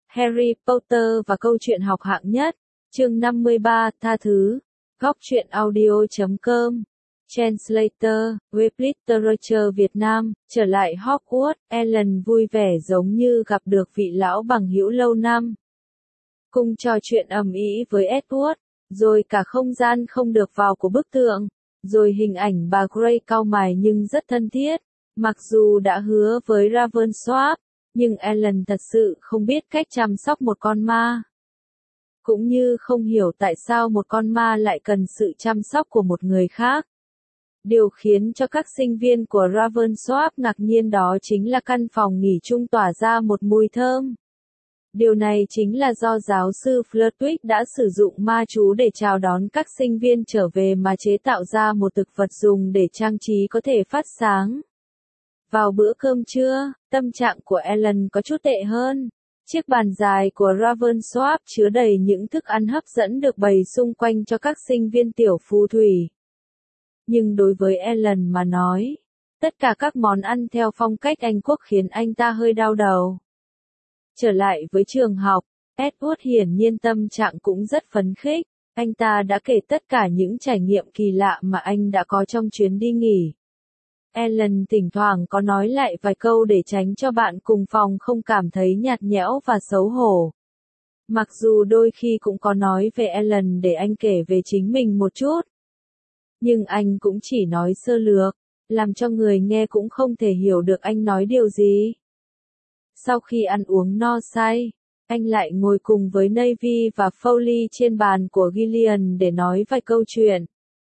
Harry Potter và câu chuyện học hạng nhất. Chương 53, tha thứ. Góc truyện audio.com. Translator, Web Literature Việt Nam. Trở lại Hogwarts, Ellen vui vẻ giống như gặp được vị lão bằng hữu lâu năm. Cùng trò chuyện ầm ĩ với Edward, rồi cả không gian không được vào của bức tượng, rồi hình ảnh bà Grey cau mày nhưng rất thân thiết. Mặc dù đã hứa với Ravensworth, nhưng Ellen thật sự không biết cách chăm sóc một con ma. Cũng như không hiểu tại sao một con ma lại cần sự chăm sóc của một người khác. Điều khiến cho các sinh viên của Ravensworth ngạc nhiên đó chính là căn phòng nghỉ chung tỏa ra một mùi thơm. Điều này chính là do giáo sư Flitwick đã sử dụng ma chú để chào đón các sinh viên trở về mà chế tạo ra một thực vật dùng để trang trí có thể phát sáng. Vào bữa cơm trưa, tâm trạng của Ellen có chút tệ hơn. Chiếc bàn dài của Ravensworth chứa đầy những thức ăn hấp dẫn được bày xung quanh cho các sinh viên tiểu phù thủy. Nhưng đối với Ellen mà nói, tất cả các món ăn theo phong cách Anh quốc khiến anh ta hơi đau đầu. Trở lại với trường học, Edward hiển nhiên tâm trạng cũng rất phấn khích. Anh ta đã kể tất cả những trải nghiệm kỳ lạ mà anh đã có trong chuyến đi nghỉ. Ellen thỉnh thoảng có nói lại vài câu để tránh cho bạn cùng phòng không cảm thấy nhạt nhẽo và xấu hổ. Mặc dù đôi khi cũng có nói về Ellen để anh kể về chính mình một chút. Nhưng anh cũng chỉ nói sơ lược, làm cho người nghe cũng không thể hiểu được anh nói điều gì. Sau khi ăn uống no say, anh lại ngồi cùng với Navy và Foley trên bàn của Gillian để nói vài câu chuyện.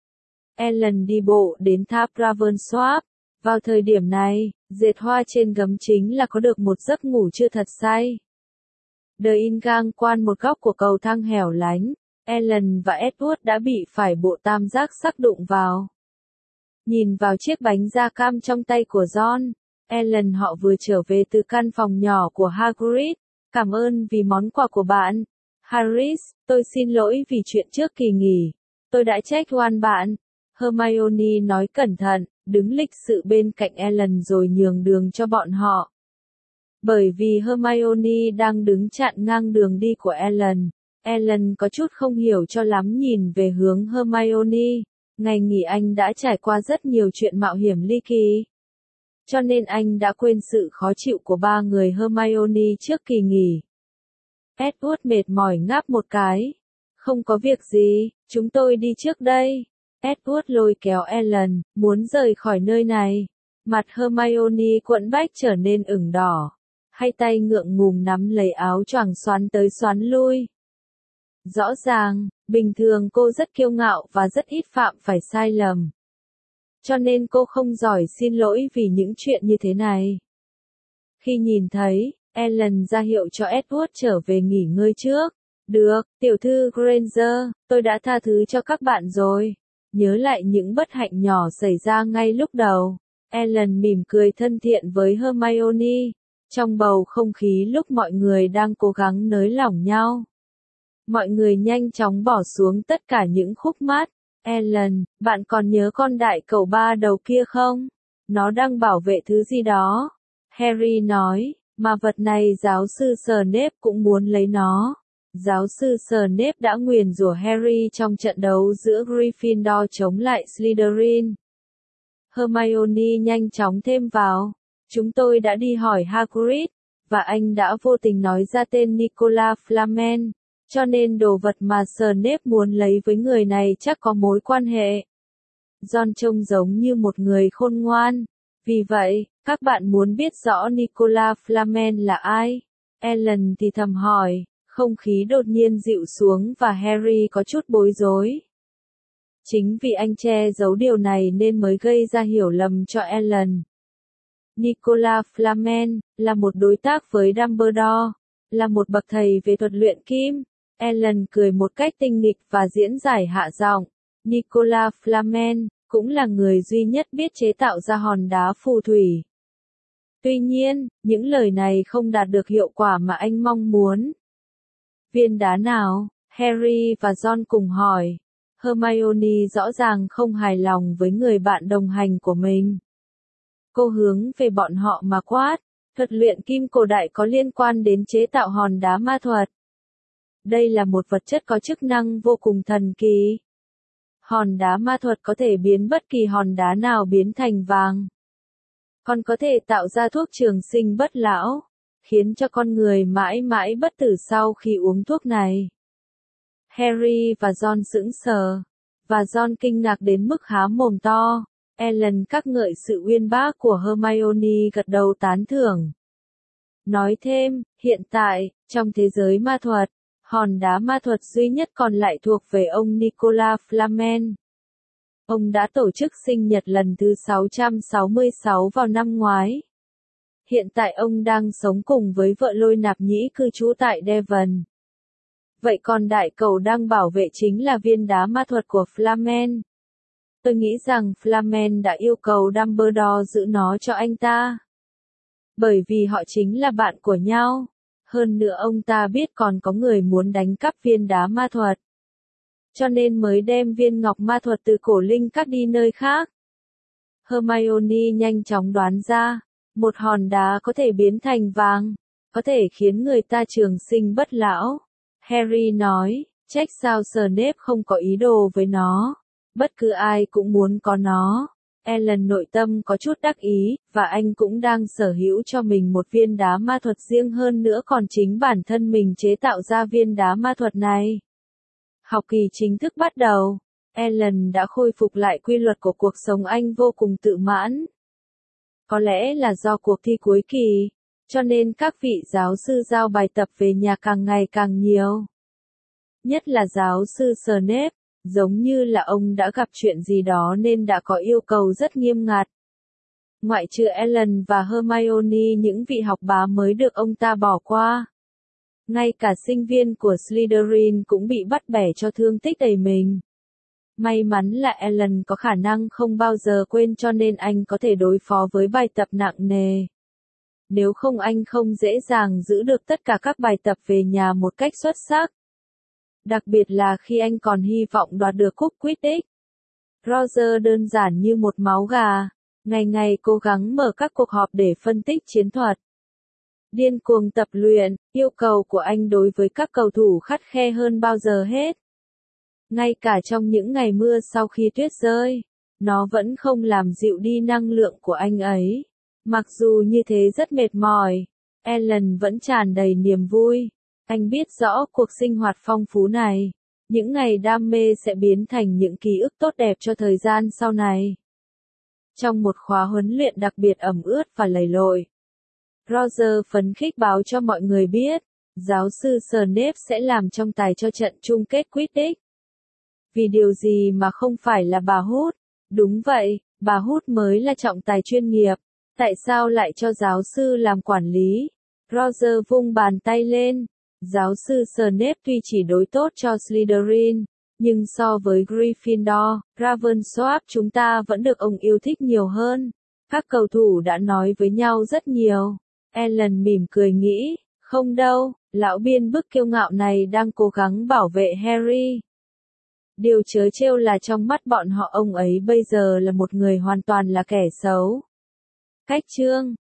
Ellen đi bộ đến tháp Ravensworth. Vào thời điểm này, dệt hoa trên gấm chính là có được một giấc ngủ chưa thật say. Đợi in gang quan một góc của cầu thang hẻo lánh, Ellen và Edward đã bị phải bộ tam giác sắc đụng vào. Nhìn vào chiếc bánh da cam trong tay của John, Ellen họ vừa trở về từ căn phòng nhỏ của Hagrid. Cảm ơn vì món quà của bạn. Harris, tôi xin lỗi vì chuyện trước kỳ nghỉ. Tôi đã trách oan bạn. Hermione nói cẩn thận, đứng lịch sự bên cạnh Ellen rồi nhường đường cho bọn họ. Bởi vì Hermione đang đứng chặn ngang đường đi của Ellen, Ellen có chút không hiểu cho lắm nhìn về hướng Hermione. Ngày nghỉ anh đã trải qua rất nhiều chuyện mạo hiểm ly kỳ. Cho nên anh đã quên sự khó chịu của ba người Hermione trước kỳ nghỉ. Edward mệt mỏi ngáp một cái. Không có việc gì, chúng tôi đi trước đây. Edward lôi kéo Ellen, muốn rời khỏi nơi này. Mặt Hermione quẫn bách trở nên ửng đỏ. Hai tay ngượng ngùng nắm lấy áo choàng xoắn tới xoắn lui. Rõ ràng, bình thường cô rất kiêu ngạo và rất ít phạm phải sai lầm. Cho nên cô không giỏi xin lỗi vì những chuyện như thế này. Khi nhìn thấy, Ellen ra hiệu cho Edward trở về nghỉ ngơi trước. Được, tiểu thư Granger, tôi đã tha thứ cho các bạn rồi. Nhớ lại những bất hạnh nhỏ xảy ra ngay lúc đầu. Ellen mỉm cười thân thiện với Hermione. Trong bầu không khí lúc mọi người đang cố gắng nới lỏng nhau. Mọi người nhanh chóng bỏ xuống tất cả những khúc mắc. Ellen, bạn còn nhớ con đại cẩu ba đầu kia không? Nó đang bảo vệ thứ gì đó. Harry nói, mà vật này giáo sư Snape cũng muốn lấy nó. Giáo sư Snape đã nguyền rủa Harry trong trận đấu giữa Gryffindor chống lại Slytherin. Hermione nhanh chóng thêm vào. Chúng tôi đã đi hỏi Hagrid, và anh đã vô tình nói ra tên Nicolas Flamel. Cho nên đồ vật mà Snape muốn lấy với người này chắc có mối quan hệ. John trông giống như một người khôn ngoan. Vì vậy, các bạn muốn biết rõ Nicolas Flamel là ai? Ellen thì thầm hỏi. Không khí đột nhiên dịu xuống và Harry có chút bối rối. Chính vì anh che giấu điều này nên mới gây ra hiểu lầm cho Ellen. Nicolas Flamel là một đối tác với Dumbledore, là một bậc thầy về thuật luyện kim. Ellen cười một cách tinh nghịch và diễn giải hạ giọng. Nicolas Flamel cũng là người duy nhất biết chế tạo ra hòn đá phù thủy. Tuy nhiên, những lời này không đạt được hiệu quả mà anh mong muốn. Viên đá nào? Harry và John cùng hỏi. Hermione rõ ràng không hài lòng với người bạn đồng hành của mình. Cô hướng về bọn họ mà quát. Thuật luyện kim cổ đại có liên quan đến chế tạo hòn đá ma thuật. Đây là một vật chất có chức năng vô cùng thần kỳ. Hòn đá ma thuật có thể biến bất kỳ hòn đá nào biến thành vàng. Còn có thể tạo ra thuốc trường sinh bất lão, khiến cho con người mãi mãi bất tử sau khi uống thuốc này. Harry và Ron sững sờ, và Ron kinh ngạc đến mức há mồm to. Ellen các ngợi sự uyên bác của Hermione gật đầu tán thưởng. Nói thêm, hiện tại, trong thế giới ma thuật, hòn đá ma thuật duy nhất còn lại thuộc về ông Nicolas Flamel. Ông đã tổ chức sinh nhật lần thứ 666 vào năm ngoái. Hiện tại ông đang sống cùng với vợ Lôi Nạp Nhĩ cư trú tại Devon. Vậy còn đại cầu đang bảo vệ chính là viên đá ma thuật của Flamel. Tôi nghĩ rằng Flamel đã yêu cầu Dumbledore giữ nó cho anh ta. Bởi vì họ chính là bạn của nhau. Hơn nữa ông ta biết còn có người muốn đánh cắp viên đá ma thuật. Cho nên mới đem viên ngọc ma thuật từ cổ linh các đi nơi khác. Hermione nhanh chóng đoán ra, một hòn đá có thể biến thành vàng, có thể khiến người ta trường sinh bất lão. Harry nói, trách sao Snape không có ý đồ với nó. Bất cứ ai cũng muốn có nó. Ellen nội tâm có chút đắc ý, và anh cũng đang sở hữu cho mình một viên đá ma thuật riêng hơn nữa còn chính bản thân mình chế tạo ra viên đá ma thuật này. Học kỳ chính thức bắt đầu. Ellen đã khôi phục lại quy luật của cuộc sống anh vô cùng tự mãn. Có lẽ là do cuộc thi cuối kỳ, cho nên các vị giáo sư giao bài tập về nhà càng ngày càng nhiều. Nhất là giáo sư Snape, giống như là ông đã gặp chuyện gì đó nên đã có yêu cầu rất nghiêm ngặt. Ngoại trừ Ellen và Hermione, những vị học bá mới được ông ta bỏ qua. Ngay cả sinh viên của Slytherin cũng bị bắt bẻ cho thương tích đầy mình. May mắn là Ellen có khả năng không bao giờ quên cho nên anh có thể đối phó với bài tập nặng nề. Nếu không anh không dễ dàng giữ được tất cả các bài tập về nhà một cách xuất sắc. Đặc biệt là khi anh còn hy vọng đoạt được cúp Quidditch. Roger đơn giản như một máu gà, ngày ngày cố gắng mở các cuộc họp để phân tích chiến thuật. Điên cuồng tập luyện, yêu cầu của anh đối với các cầu thủ khắt khe hơn bao giờ hết. Ngay cả trong những ngày mưa sau khi tuyết rơi, nó vẫn không làm dịu đi năng lượng của anh ấy. Mặc dù như thế rất mệt mỏi, Ellen vẫn tràn đầy niềm vui. Anh biết rõ cuộc sinh hoạt phong phú này, những ngày đam mê sẽ biến thành những ký ức tốt đẹp cho thời gian sau này. Trong một khóa huấn luyện đặc biệt ẩm ướt và lầy lội, Roger phấn khích báo cho mọi người biết, giáo sư Snape sẽ làm trọng tài cho trận chung kết Quidditch. Vì điều gì mà không phải là bà Hút? Đúng vậy, bà Hút mới là trọng tài chuyên nghiệp. Tại sao lại cho giáo sư làm quản lý? Roger vung bàn tay lên. Giáo sư Snape tuy chỉ đối tốt cho Slytherin, nhưng so với Gryffindor, Ravenclaw chúng ta vẫn được ông yêu thích nhiều hơn. Các cầu thủ đã nói với nhau rất nhiều. Ellen mỉm cười nghĩ, không đâu, lão biên bức kiêu ngạo này đang cố gắng bảo vệ Harry. Điều trớ trêu là trong mắt bọn họ ông ấy bây giờ là một người hoàn toàn là kẻ xấu. Cách chương